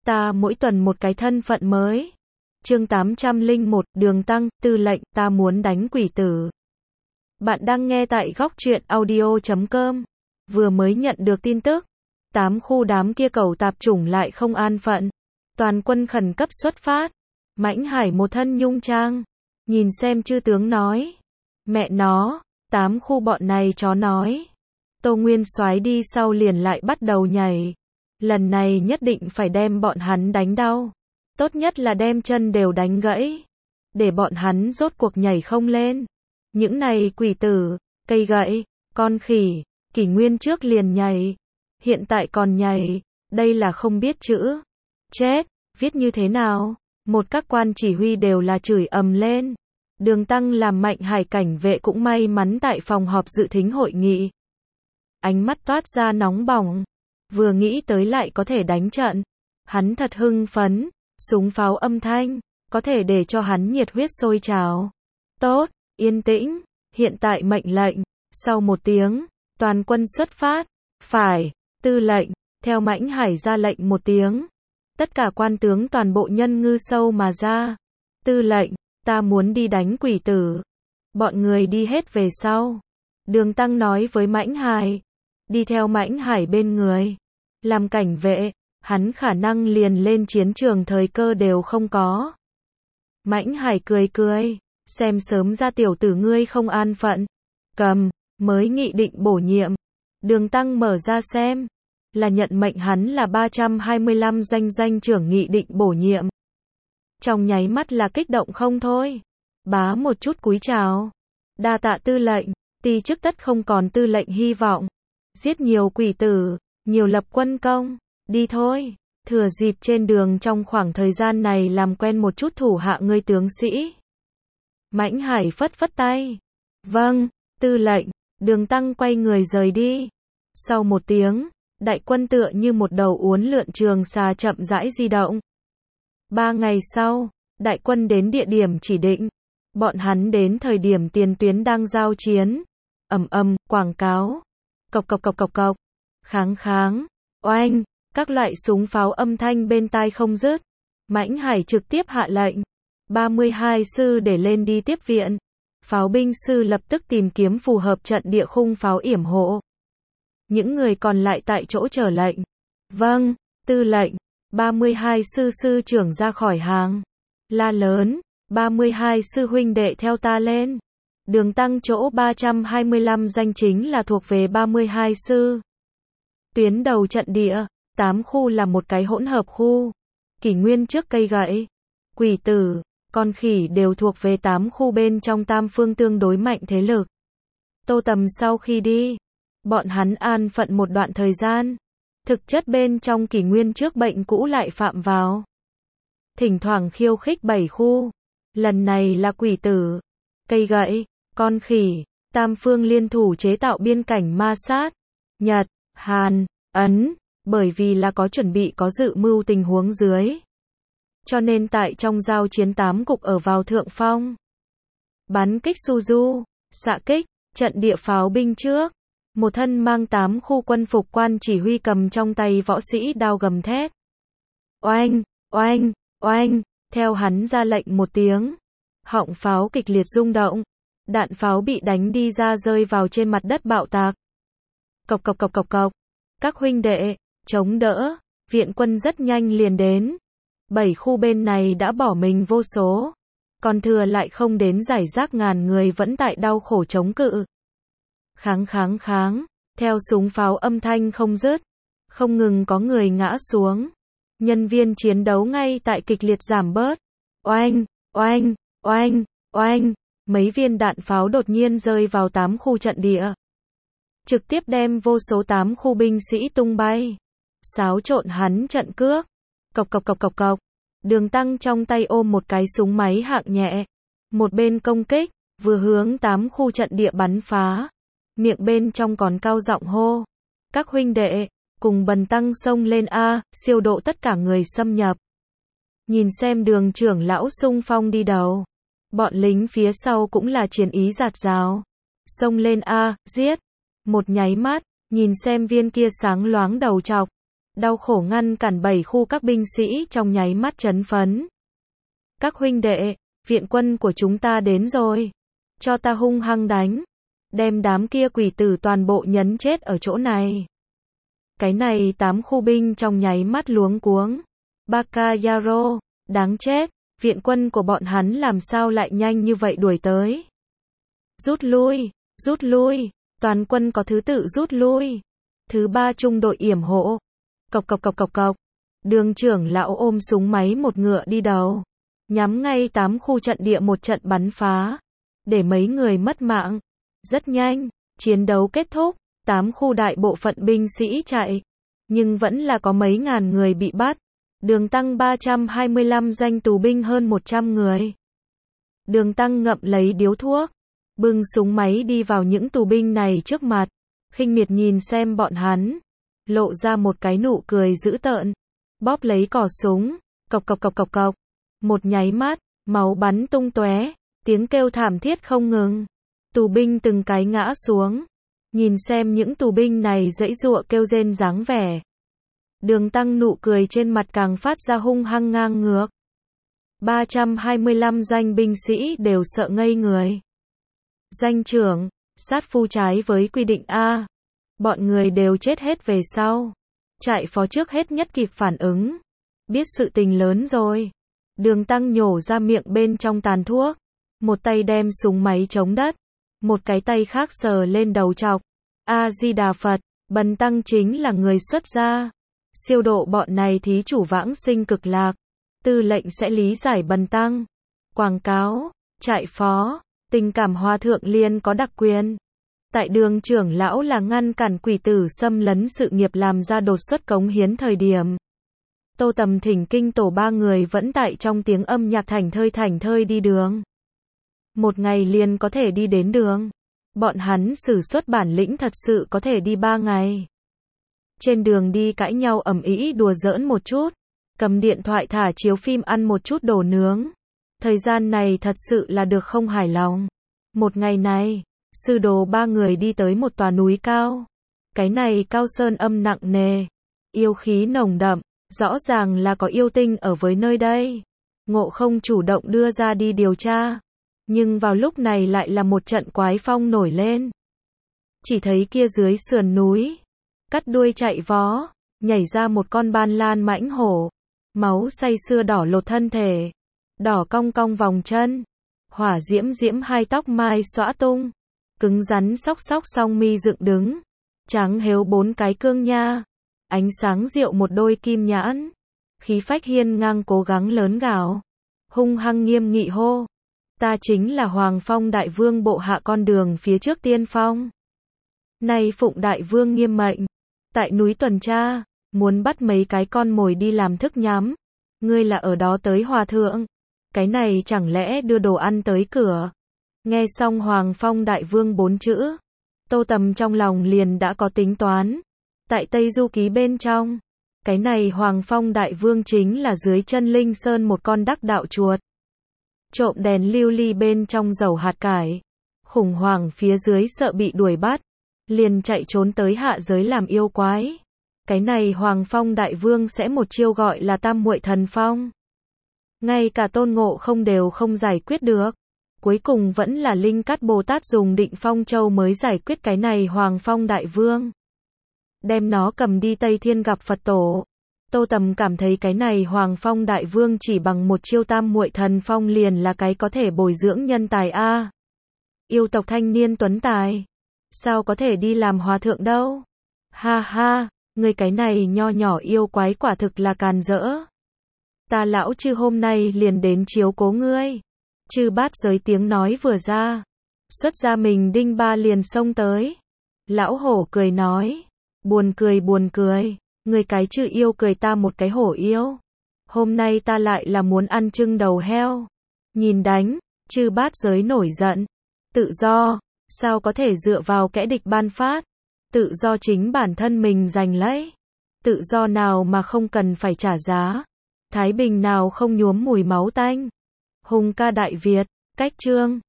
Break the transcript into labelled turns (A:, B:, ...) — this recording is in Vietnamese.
A: ta mỗi tuần một cái thân phận mới. Chương 801, Đường Tăng, Tư lệnh, ta muốn đánh quỷ tử. Bạn đang nghe tại góc truyện audio.com. Vừa mới nhận được tin tức, 8 khu đám kia cẩu tạp chủng lại không an phận. Toàn quân khẩn cấp xuất phát. Mãnh Hải một thân nhung trang. Nhìn xem chư tướng nói. Mẹ nó, 8 khu bọn này chó nói. Tô Nguyên Soái đi sau liền lại bắt đầu nhảy. Lần này nhất định phải đem bọn hắn đánh đau. Tốt nhất là đem chân đều đánh gãy. Để bọn hắn rốt cuộc nhảy không lên. Những này quỷ tử, cây gậy, con khỉ, kỷ nguyên trước liền nhảy. Hiện tại còn nhảy, đây là không biết chữ. Chết, viết như thế nào? Một các quan chỉ huy đều là chửi ầm lên. Đường Tăng làm Mạnh Hải cảnh vệ cũng may mắn tại phòng họp dự thính hội nghị. Ánh mắt toát ra nóng bỏng. Vừa nghĩ tới lại có thể đánh trận. Hắn thật hưng phấn, súng pháo âm thanh, có thể để cho hắn nhiệt huyết sôi trào. Tốt, yên tĩnh, hiện tại mệnh lệnh. Sau một tiếng, toàn quân xuất phát. Phải, tư lệnh, theo Mãnh Hải ra lệnh một tiếng. Tất cả quan tướng toàn bộ nhân ngư sâu mà ra. Tư lệnh, ta muốn đi đánh quỷ tử. Bọn người đi hết về sau. Đường Tăng nói với Mãnh Hải. Đi theo Mãnh Hải bên người. Làm cảnh vệ, hắn khả năng liền lên chiến trường thời cơ đều không có. Mãnh Hải cười cười. Xem sớm ra tiểu tử ngươi không an phận. Cầm, mới nghị định bổ nhiệm. Đường Tăng mở ra xem. Là nhận mệnh hắn là 325 doanh trưởng nghị định bổ nhiệm. Trong nháy mắt là kích động không thôi. Bá một chút cúi chào. Đa tạ tư lệnh, ti chức tất không còn tư lệnh hy vọng. Giết nhiều quỷ tử, nhiều lập quân công. Đi thôi, thừa dịp trên đường trong khoảng thời gian này làm quen một chút thủ hạ ngươi tướng sĩ. Mãnh Hải phất phất tay. Vâng, tư lệnh. Đường Tăng quay người rời đi. Sau một tiếng, đại quân tựa như một đầu uốn lượn trường xà chậm rãi di động. 3 ngày sau, đại quân đến địa điểm chỉ định. Bọn hắn đến thời điểm tiền tuyến đang giao chiến. Quảng cáo. Cộc cộc cộc cộc cộc. Kháng, oanh, các loại súng pháo âm thanh bên tai không dứt. Mãnh Hải trực tiếp hạ lệnh. 32 sư để lên đi tiếp viện. Pháo binh sư lập tức tìm kiếm phù hợp trận địa khung pháo yểm hộ. Những người còn lại tại chỗ chờ lệnh. Vâng, tư lệnh. 32 sư sư trưởng ra khỏi hàng. La lớn. 32 sư huynh đệ theo ta lên. Đường Tăng chỗ 325 danh chính là thuộc về 32 sư. Tuyến đầu trận địa, 8 khu là một cái hỗn hợp khu. Kỷ nguyên trước cây gậy, quỷ tử, con khỉ đều thuộc về 8 khu bên trong tam phương tương đối mạnh thế lực. Tô Tầm sau khi đi, bọn hắn an phận một đoạn thời gian. Thực chất bên trong kỷ nguyên trước bệnh cũ lại phạm vào. Thỉnh thoảng khiêu khích 7 khu. Lần này là quỷ tử, cây gậy, con khỉ, tam phương liên thủ chế tạo biên cảnh ma sát. Nhật, Hàn, Ấn, bởi vì là có chuẩn bị có dự mưu tình huống dưới. Cho nên tại trong giao chiến 8 cục ở vào thượng phong. Bắn kích Suzu, xạ kích, trận địa pháo binh trước. Một thân mang 8 khu quân phục quan chỉ huy cầm trong tay võ sĩ đao gầm thét. Oanh, oanh, oanh, theo hắn ra lệnh một tiếng. Họng pháo kịch liệt rung động. Đạn pháo bị đánh đi ra rơi vào trên mặt đất bạo tạc. Cộc cộc cộc cộc cộc. Các huynh đệ, chống đỡ, viện quân rất nhanh liền đến. 7 khu bên này đã bỏ mình vô số. Còn thừa lại không đến giải rác ngàn người vẫn tại đau khổ chống cự. Kháng, theo súng pháo âm thanh không dứt. Không ngừng có người ngã xuống. Nhân viên chiến đấu ngay tại kịch liệt giảm bớt. Oanh, oanh, oanh, oanh. Mấy viên đạn pháo đột nhiên rơi vào 8 khu trận địa. Trực tiếp đem vô số 8 khu binh sĩ tung bay. Xáo trộn hắn trận cước. Cộc cộc cộc cộc cộc. Đường Tăng trong tay ôm một cái súng máy hạng nhẹ. Một bên công kích, vừa hướng 8 khu trận địa bắn phá. Miệng bên trong còn cao giọng hô. Các huynh đệ, cùng Bần Tăng xông lên A, siêu độ tất cả người xâm nhập. Nhìn xem Đường trưởng lão xung phong đi đầu. Bọn lính phía sau cũng là chiến ý rạt rào. Xông lên A, giết. Một nháy mắt, nhìn xem viên kia sáng loáng đầu trọc. Đau khổ ngăn cản 7 khu các binh sĩ trong nháy mắt chấn phấn. Các huynh đệ, viện quân của chúng ta đến rồi. Cho ta hung hăng đánh. Đem đám kia quỷ tử toàn bộ nhấn chết ở chỗ này. Cái này 8 khu binh trong nháy mắt luống cuống. Bakayaro, đáng chết, viện quân của bọn hắn làm sao lại nhanh như vậy đuổi tới. Rút lui, toàn quân có thứ tự rút lui. Thứ 3 trung đội yểm hộ. Cộc cộc cộc cộc cộc. Đường trưởng lão ôm súng máy một ngựa đi đầu. Nhắm ngay 8 khu trận địa một trận bắn phá. Để mấy người mất mạng. Rất nhanh, chiến đấu kết thúc, 8 khu đại bộ phận binh sĩ chạy. Nhưng vẫn là có mấy ngàn người bị bắt. Đường Tăng 325 danh tù binh hơn 100 người. Đường Tăng ngậm lấy điếu thuốc. Bưng súng máy đi vào những tù binh này trước mặt. Khinh miệt nhìn xem bọn hắn. Lộ ra một cái nụ cười dữ tợn. Bóp lấy cò súng. Cộc cộc cộc cộc cộc. Một nháy mắt, máu bắn tung tóe. Tiếng kêu thảm thiết không ngừng. Tù binh từng cái ngã xuống. Nhìn xem những tù binh này giãy giụa kêu rên dáng vẻ. Đường Tăng nụ cười trên mặt càng phát ra hung hăng ngang ngược. 325 doanh binh sĩ đều sợ ngây người. Doanh trưởng, sát phu trái với quy định A. Bọn người đều chết hết về sau. Trại phó trước hết nhất kịp phản ứng. Biết sự tình lớn rồi. Đường Tăng nhổ ra miệng bên trong tàn thuốc. Một tay đem súng máy chống đất. Một cái tay khác sờ lên đầu trọc. A-di-đà Phật, Bần Tăng chính là người xuất gia. Siêu độ bọn này thí chủ vãng sinh cực lạc. Tư lệnh sẽ lý giải Bần Tăng. Quảng cáo, trại phó, tình cảm hòa thượng liên có đặc quyền. Tại đường trưởng lão là ngăn cản quỷ tử xâm lấn sự nghiệp làm ra đột xuất cống hiến thời điểm. Tô Tầm thỉnh kinh tổ 3 người vẫn tại trong tiếng âm nhạc thảnh thơi đi đường. Một ngày liền có thể đi đến đường. Bọn hắn sử xuất bản lĩnh thật sự có thể đi 3 ngày. Trên đường đi cãi nhau ầm ĩ đùa giỡn một chút. Cầm điện thoại thả chiếu phim ăn một chút đồ nướng. Thời gian này thật sự là được không hài lòng. Một ngày này, sư đồ 3 người đi tới một tòa núi cao. Cái này cao sơn âm nặng nề. Yêu khí nồng đậm. Rõ ràng là có yêu tinh ở với nơi đây. Ngộ Không chủ động đưa ra đi điều tra. Nhưng vào lúc này lại là một trận quái phong nổi lên. Chỉ thấy kia dưới sườn núi, cắt đuôi chạy vó, nhảy ra một con ban lan mãnh hổ. Máu say sưa đỏ lột thân thể, đỏ cong cong vòng chân, hỏa diễm diễm hai tóc mai xõa tung, cứng rắn xóc xóc song mi dựng đứng, trắng héo 4 cái cương nha, ánh sáng rượu một đôi kim nhãn, khí phách hiên ngang cố gắng lớn gào, hung hăng nghiêm nghị hô. Ta chính là Hoàng Phong Đại Vương bộ hạ con đường phía trước tiên phong. Nay phụng Đại Vương nghiêm mệnh, tại núi tuần tra, muốn bắt mấy cái con mồi đi làm thức nhắm. Ngươi là ở đó tới hòa thượng. Cái này chẳng lẽ đưa đồ ăn tới cửa. Nghe xong Hoàng Phong Đại Vương 4 chữ. Tô Tầm trong lòng liền đã có tính toán. Tại Tây Du Ký bên trong. Cái này Hoàng Phong Đại Vương chính là dưới chân Linh Sơn một con đắc đạo chuột. Trộm đèn lưu ly bên trong dầu hạt cải. Khủng hoảng phía dưới sợ bị đuổi bắt. Liền chạy trốn tới hạ giới làm yêu quái. Cái này Hoàng Phong Đại Vương sẽ một chiêu gọi là Tam Muội Thần Phong. Ngay cả Tôn Ngộ Không đều không giải quyết được. Cuối cùng vẫn là Linh Cát Bồ Tát dùng Định Phong Châu mới giải quyết cái này Hoàng Phong Đại Vương. Đem nó cầm đi Tây Thiên gặp Phật Tổ. Tô Tầm cảm thấy cái này Hoàng Phong Đại Vương chỉ bằng một chiêu Tam Muội Thần Phong liền là cái có thể bồi dưỡng nhân tài a. Yêu tộc thanh niên tuấn tài. Sao có thể đi làm hòa thượng đâu? Ha ha, người cái này nho nhỏ yêu quái quả thực là càn rỡ. Ta lão chư hôm nay liền đến chiếu cố ngươi. Chư Bát Giới tiếng nói vừa ra. Xuất ra mình đinh ba liền xông tới. Lão hổ cười nói. Buồn cười. Người cái chư yêu cười ta một cái hổ yêu. Hôm nay ta lại là muốn ăn trưng đầu heo. Nhìn đánh, chư Bát Giới nổi giận. Tự do, sao có thể dựa vào kẻ địch ban phát. Tự do chính bản thân mình giành lấy. Tự do nào mà không cần phải trả giá. Thái bình nào không nhuốm mùi máu tanh. Hùng ca Đại Việt, cách chương.